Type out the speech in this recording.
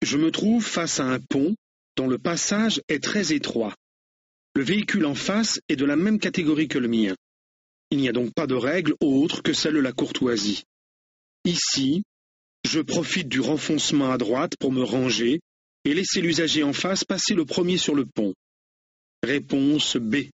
Je me trouve face à un pont dont le passage est très étroit. Le véhicule en face est de la même catégorie que le mien. Il n'y a donc pas de règle autre que celle de la courtoisie. Ici, je profite du renfoncement à droite pour me ranger et laisser l'usager en face passer le premier sur le pont. Réponse B.